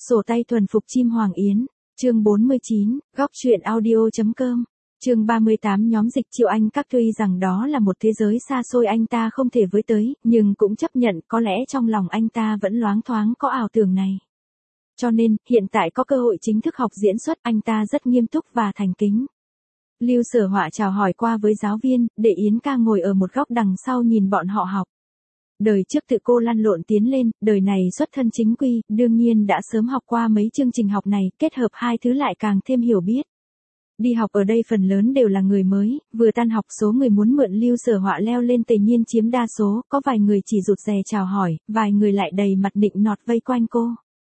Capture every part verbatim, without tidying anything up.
Sổ tay thuần phục chim Hoàng Yến, chương bốn mươi chín, góc truyện audio.com, chương ba mươi tám. Nhóm Dịch Triệu Anh Các tuy rằng đó là một thế giới xa xôi anh ta không thể với tới, nhưng cũng chấp nhận có lẽ trong lòng anh ta vẫn loáng thoáng có ảo tưởng này. Cho nên, hiện tại có cơ hội chính thức học diễn xuất, anh ta rất nghiêm túc và thành kính. Lưu Sở Họa chào hỏi qua với giáo viên, để Yến ca ngồi ở một góc đằng sau nhìn bọn họ học. Đời trước tự cô lăn lộn tiến lên, đời này xuất thân chính quy, đương nhiên đã sớm học qua mấy chương trình học này, kết hợp hai thứ lại càng thêm hiểu biết. Đi học ở đây phần lớn đều là người mới, vừa tan học số người muốn mượn Lưu Sở Họa leo lên Tề Nhiên chiếm đa số, có vài người chỉ rụt rè chào hỏi, vài người lại đầy mặt nịnh nọt vây quanh cô.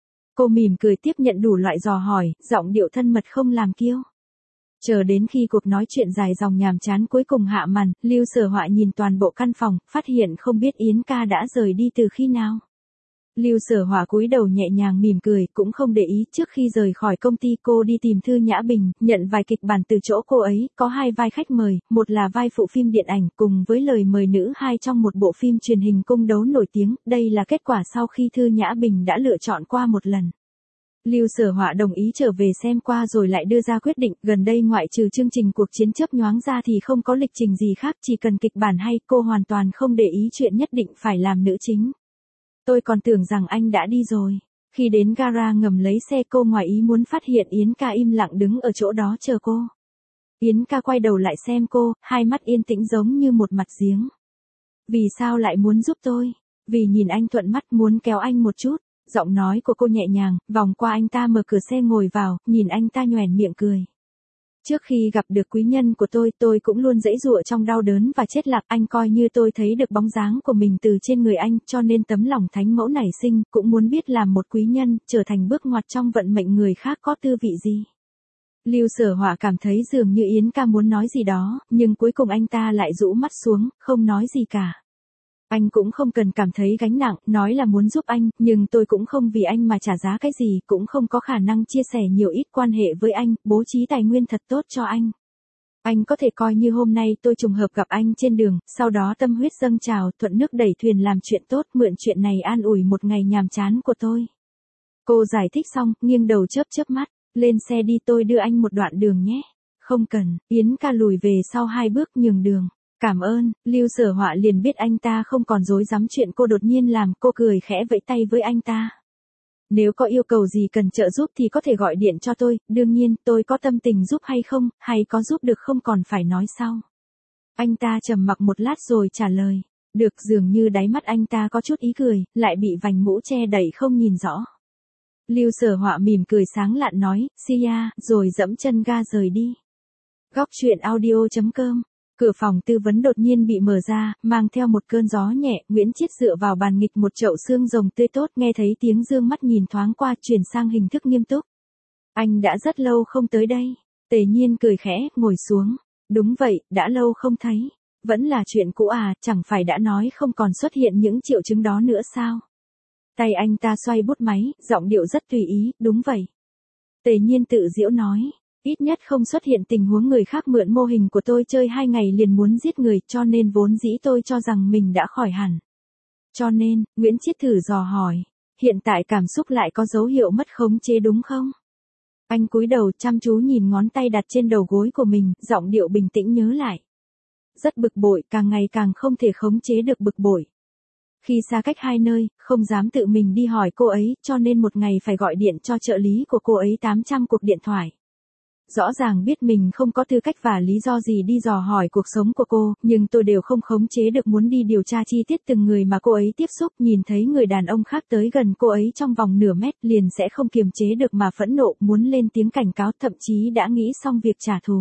Cô mỉm cười tiếp nhận đủ loại dò hỏi, giọng điệu thân mật không làm kiêu. Chờ đến khi cuộc nói chuyện dài dòng nhàm chán cuối cùng hạ màn, Lưu Sở Họa nhìn toàn bộ căn phòng, phát hiện không biết Yến ca đã rời đi từ khi nào. Lưu Sở Họa cúi đầu nhẹ nhàng mỉm cười, cũng không để ý. Trước khi rời khỏi công ty cô đi tìm Thư Nhã Bình, nhận vài kịch bản từ chỗ cô ấy, có hai vai khách mời, một là vai phụ phim điện ảnh, cùng với lời mời nữ hai trong một bộ phim truyền hình cung đấu nổi tiếng. Đây là kết quả sau khi Thư Nhã Bình đã lựa chọn qua một lần. Lưu Sở Họa đồng ý trở về xem qua rồi lại đưa ra quyết định, gần đây ngoại trừ chương trình Cuộc Chiến chớp nhoáng ra thì không có lịch trình gì khác, chỉ cần kịch bản hay, cô hoàn toàn không để ý chuyện nhất định phải làm nữ chính. Tôi còn tưởng rằng anh đã đi rồi. Khi đến gara ngầm lấy xe cô ngoài ý muốn phát hiện Yến ca im lặng đứng ở chỗ đó chờ cô. Yến ca quay đầu lại xem cô, hai mắt yên tĩnh giống như một mặt giếng. Vì sao lại muốn giúp tôi? Vì nhìn anh thuận mắt muốn kéo anh một chút. Giọng nói của cô nhẹ nhàng, vòng qua anh ta mở cửa xe ngồi vào, nhìn anh ta nhoẻn miệng cười. Trước khi gặp được quý nhân của tôi, tôi cũng luôn giãy giụa trong đau đớn và chết lặng. Anh coi như tôi thấy được bóng dáng của mình từ trên người anh, cho nên tấm lòng thánh mẫu nảy sinh, cũng muốn biết làm một quý nhân, trở thành bước ngoặt trong vận mệnh người khác có tư vị gì. Lưu Sở Họa cảm thấy dường như Yến ca muốn nói gì đó, nhưng cuối cùng anh ta lại rũ mắt xuống, không nói gì cả. Anh cũng không cần cảm thấy gánh nặng, nói là muốn giúp anh, nhưng tôi cũng không vì anh mà trả giá cái gì, cũng không có khả năng chia sẻ nhiều ít quan hệ với anh, bố trí tài nguyên thật tốt cho anh. Anh có thể coi như hôm nay tôi trùng hợp gặp anh trên đường, sau đó tâm huyết dâng trào, thuận nước đẩy thuyền làm chuyện tốt, mượn chuyện này an ủi một ngày nhàm chán của tôi. Cô giải thích xong, nghiêng đầu chớp chớp mắt, lên xe đi, tôi đưa anh một đoạn đường nhé. Không cần, Yến ca lùi về sau hai bước nhường đường. Cảm ơn. Lưu Sở Họa liền biết anh ta không còn dối dám chuyện cô đột nhiên làm, cô cười khẽ vẫy tay với anh ta. Nếu có yêu cầu gì cần trợ giúp thì có thể gọi điện cho tôi, đương nhiên tôi có tâm tình giúp hay không, hay có giúp được không còn phải nói sau. Anh ta trầm mặc một lát rồi trả lời. Được, dường như đáy mắt anh ta có chút ý cười, lại bị vành mũ che đậy không nhìn rõ. Lưu Sở Họa mỉm cười sáng lạn nói, see ya, rồi dẫm chân ga rời đi. Góc truyện audio.com. Cửa phòng tư vấn đột nhiên bị mở ra, mang theo một cơn gió nhẹ, Nguyễn Chiết dựa vào bàn nghịch một chậu xương rồng tươi tốt, nghe thấy tiếng dương mắt nhìn thoáng qua, chuyển sang hình thức nghiêm túc. Anh đã rất lâu không tới đây. Tề Nhiên cười khẽ, ngồi xuống. Đúng vậy, đã lâu không thấy. Vẫn là chuyện cũ à, chẳng phải đã nói không còn xuất hiện những triệu chứng đó nữa sao? Tay anh ta xoay bút máy, giọng điệu rất tùy ý, đúng vậy. Tề Nhiên tự giễu nói. Ít nhất không xuất hiện tình huống người khác mượn mô hình của tôi chơi hai ngày liền muốn giết người, cho nên vốn dĩ tôi cho rằng mình đã khỏi hẳn. Cho nên, Nguyễn Chiết thử dò hỏi, hiện tại cảm xúc lại có dấu hiệu mất khống chế đúng không? Anh cúi đầu chăm chú nhìn ngón tay đặt trên đầu gối của mình, giọng điệu bình tĩnh nhớ lại. Rất bực bội, càng ngày càng không thể khống chế được bực bội. Khi xa cách hai nơi, không dám tự mình đi hỏi cô ấy, cho nên một ngày phải gọi điện cho trợ lý của cô ấy tám trăm cuộc điện thoại. Rõ ràng biết mình không có tư cách và lý do gì đi dò hỏi cuộc sống của cô, nhưng tôi đều không khống chế được muốn đi điều tra chi tiết từng người mà cô ấy tiếp xúc, nhìn thấy người đàn ông khác tới gần cô ấy trong vòng nửa mét liền sẽ không kiềm chế được mà phẫn nộ, muốn lên tiếng cảnh cáo, thậm chí đã nghĩ xong việc trả thù.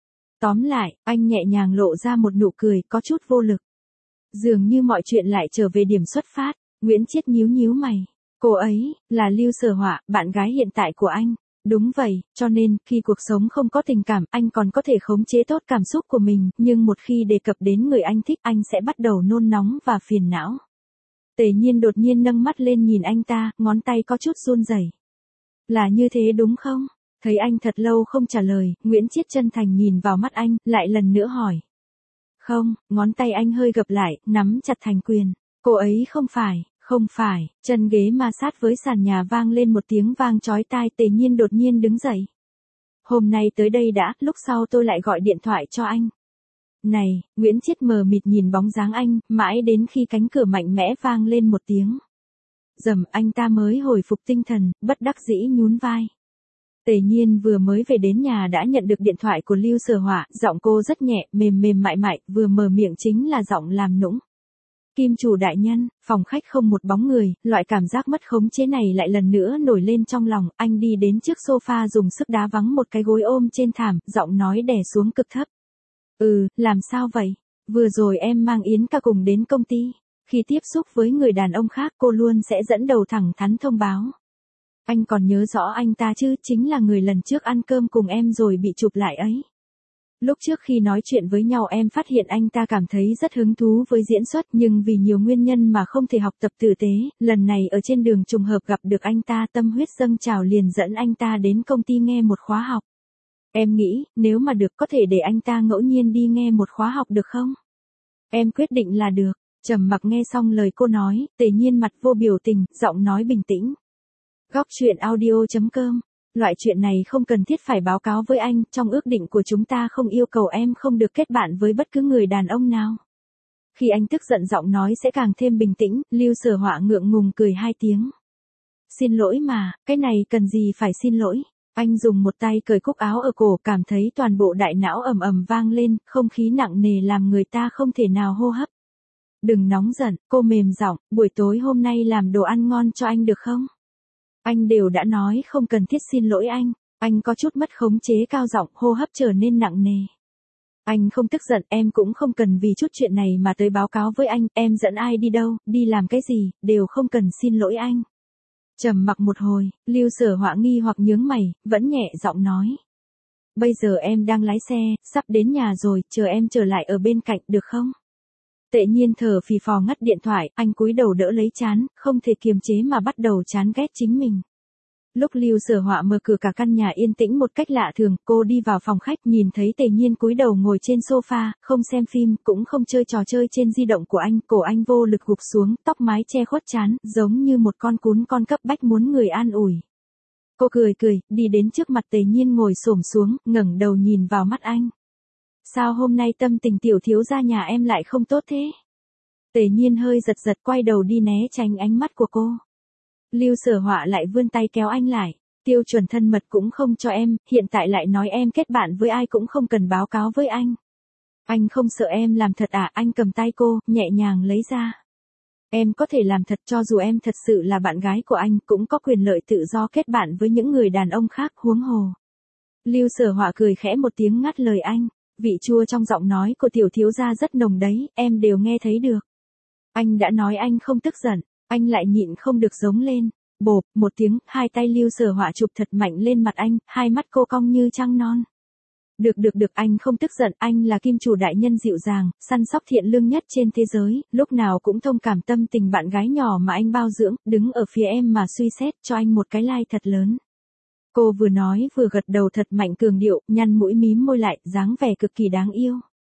Tóm lại, anh nhẹ nhàng lộ ra một nụ cười, có chút vô lực. Dường như mọi chuyện lại trở về điểm xuất phát. Nguyễn Chiết nhíu nhíu mày. Cô ấy, là Lưu Sở Họa, bạn gái hiện tại của anh. Đúng vậy, cho nên, khi cuộc sống không có tình cảm, anh còn có thể khống chế tốt cảm xúc của mình, nhưng một khi đề cập đến người anh thích, anh sẽ bắt đầu nôn nóng và phiền não. Tề Nhiên đột nhiên nâng mắt lên nhìn anh ta, ngón tay có chút run rẩy. Là như thế đúng không? Thấy anh thật lâu không trả lời, Nguyễn Chiết chân thành nhìn vào mắt anh, lại lần nữa hỏi. Không, ngón tay anh hơi gập lại, nắm chặt thành quyền. Cô ấy không phải, Không phải, chân ghế ma sát với sàn nhà vang lên một tiếng vang chói tai. Tề Nhiên đột nhiên đứng dậy. Hôm nay tới đây đã, lúc sau tôi lại gọi điện thoại cho anh. Này, Nguyễn Chiết mờ mịt nhìn bóng dáng anh, mãi đến khi cánh cửa mạnh mẽ vang lên một tiếng. Dầm, anh ta mới hồi phục tinh thần, bất đắc dĩ nhún vai. Tề Nhiên vừa mới về đến nhà đã nhận được điện thoại của Lưu Sở Họa, giọng cô rất nhẹ, mềm mềm mại mại, vừa mở miệng chính là giọng làm nũng. Kim chủ đại nhân, phòng khách không một bóng người, loại cảm giác mất khống chế này lại lần nữa nổi lên trong lòng. Anh đi đến trước sofa dùng sức đá vắng một cái gối ôm trên thảm, giọng nói đè xuống cực thấp. Ừ, làm sao vậy? Vừa rồi em mang Yến ca cùng đến công ty. Khi tiếp xúc với người đàn ông khác cô luôn sẽ dẫn đầu thẳng thắn thông báo. Anh còn nhớ rõ anh ta chứ, chính là người lần trước ăn cơm cùng em rồi bị chụp lại ấy. Lúc trước khi nói chuyện với nhau em phát hiện anh ta cảm thấy rất hứng thú với diễn xuất nhưng vì nhiều nguyên nhân mà không thể học tập tử tế, lần này ở trên đường trùng hợp gặp được anh ta, tâm huyết dâng trào liền dẫn anh ta đến công ty nghe một khóa học. Em nghĩ, nếu mà được có thể để anh ta ngẫu nhiên đi nghe một khóa học được không? Em quyết định là được. Trầm mặc nghe xong lời cô nói, Tề Nhiên mặt vô biểu tình, giọng nói bình tĩnh. Góc truyện audio chấm com. Loại chuyện này không cần thiết phải báo cáo với anh, trong ước định của chúng ta không yêu cầu em không được kết bạn với bất cứ người đàn ông nào. Khi anh tức giận giọng nói sẽ càng thêm bình tĩnh, Lưu Sở Họa ngượng ngùng cười hai tiếng. Xin lỗi mà, cái này cần gì phải xin lỗi. Anh dùng một tay cởi cúc áo ở cổ, cảm thấy toàn bộ đại não ầm ầm vang lên, không khí nặng nề làm người ta không thể nào hô hấp. Đừng nóng giận, cô mềm giọng, buổi tối hôm nay làm đồ ăn ngon cho anh được không? Anh đều đã nói không cần thiết xin lỗi anh. Anh có chút mất khống chế cao giọng, hô hấp trở nên nặng nề. Anh không tức giận, em cũng không cần vì chút chuyện này mà tới báo cáo với anh, em dẫn ai đi đâu, đi làm cái gì, đều không cần xin lỗi anh. Trầm mặc một hồi, Lưu Sở Họa nghi hoặc nhướng mày, vẫn nhẹ giọng nói. Bây giờ em đang lái xe, sắp đến nhà rồi, chờ em trở lại ở bên cạnh được không? Tề Nhiên thở phì phò ngắt điện thoại, anh cúi đầu đỡ lấy trán, không thể kiềm chế mà bắt đầu chán ghét chính mình. Lúc Lưu Sở Họa mở cửa cả căn nhà yên tĩnh một cách lạ thường, cô đi vào phòng khách nhìn thấy Tề Nhiên cúi đầu ngồi trên sofa, không xem phim, cũng không chơi trò chơi trên di động của anh, cổ anh vô lực gục xuống, tóc mái che khuất trán, giống như một con cún con cấp bách muốn người an ủi. Cô cười cười, đi đến trước mặt Tề Nhiên ngồi xổm xuống, ngẩng đầu nhìn vào mắt anh. Sao hôm nay tâm tình tiểu thiếu gia nhà em lại không tốt thế? Tề Nhiên hơi giật giật quay đầu đi né tránh ánh mắt của cô. Lưu Sở Họa lại vươn tay kéo anh lại. Tiêu chuẩn thân mật cũng không cho em, hiện tại lại nói em kết bạn với ai cũng không cần báo cáo với anh. Anh không sợ em làm thật à? Anh cầm tay cô, nhẹ nhàng lấy ra. Em có thể làm thật, cho dù em thật sự là bạn gái của anh, cũng có quyền lợi tự do kết bạn với những người đàn ông khác, huống hồ. Lưu Sở Họa cười khẽ một tiếng ngắt lời anh. Vị chua trong giọng nói của tiểu thiếu gia rất nồng đấy, em đều nghe thấy được. Anh đã nói anh không tức giận, anh lại nhịn không được giống lên. Bộp, một tiếng, hai tay Lưu Sở Họa chụp thật mạnh lên mặt anh, hai mắt cô cong như trăng non. Được được được, anh không tức giận, anh là kim chủ đại nhân dịu dàng, săn sóc thiện lương nhất trên thế giới, lúc nào cũng thông cảm tâm tình bạn gái nhỏ mà anh bao dưỡng, đứng ở phía em mà suy xét, cho anh một cái like thật lớn. Cô vừa nói vừa gật đầu thật mạnh cường điệu, nhăn mũi mím môi lại, dáng vẻ cực kỳ đáng yêu.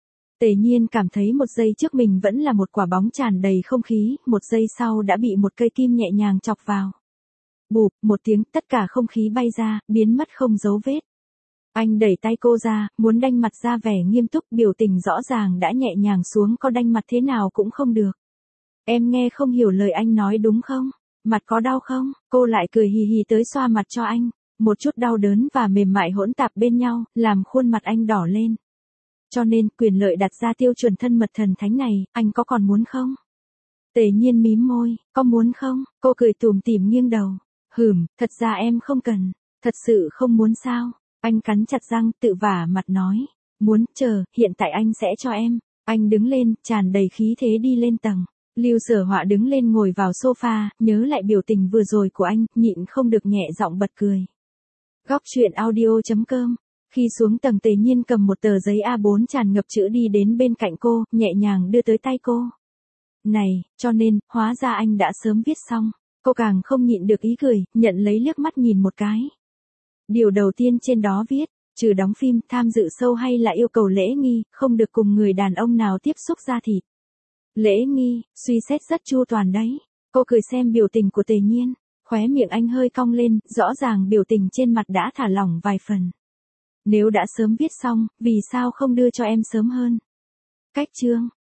Tề Nhiên cảm thấy một giây trước mình vẫn là một quả bóng tràn đầy không khí, một giây sau đã bị một cây kim nhẹ nhàng chọc vào. Bụp, một tiếng, tất cả không khí bay ra, biến mất không dấu vết. Anh đẩy tay cô ra, muốn đanh mặt ra vẻ nghiêm túc, biểu tình rõ ràng đã nhẹ nhàng xuống, có đanh mặt thế nào cũng không được. Em nghe không hiểu lời anh nói đúng không? Mặt có đau không? Cô lại cười hì hì tới xoa mặt cho anh. Một chút đau đớn và mềm mại hỗn tạp bên nhau, làm khuôn mặt anh đỏ lên. Cho nên, quyền lợi đặt ra tiêu chuẩn thân mật thần thánh này, anh có còn muốn không? Tề Nhiên mím môi, có muốn không? Cô cười tủm tỉm nghiêng đầu. Hừm, thật ra em không cần. Thật sự không muốn sao? Anh cắn chặt răng, tự vả mặt nói. Muốn, chờ, hiện tại anh sẽ cho em. Anh đứng lên, tràn đầy khí thế đi lên tầng. Lưu Sở Họa đứng lên ngồi vào sofa, nhớ lại biểu tình vừa rồi của anh, nhịn không được nhẹ giọng bật cười. Góc truyện audio chấm com. Khi xuống tầng Tề Nhiên cầm một tờ giấy A bốn tràn ngập chữ đi đến bên cạnh cô, nhẹ nhàng đưa tới tay cô. Này, cho nên, hóa ra anh đã sớm viết xong. Cô càng không nhịn được ý cười, nhận lấy liếc mắt nhìn một cái. Điều đầu tiên trên đó viết, trừ đóng phim, tham dự show hay là yêu cầu lễ nghi, không được cùng người đàn ông nào tiếp xúc da thịt. Lễ nghi, suy xét rất chu toàn đấy. Cô cười xem biểu tình của Tề Nhiên, khóe miệng anh hơi cong lên, rõ ràng biểu tình trên mặt đã thả lỏng vài phần. Nếu đã sớm viết xong, vì sao không đưa cho em sớm hơn? Cách chương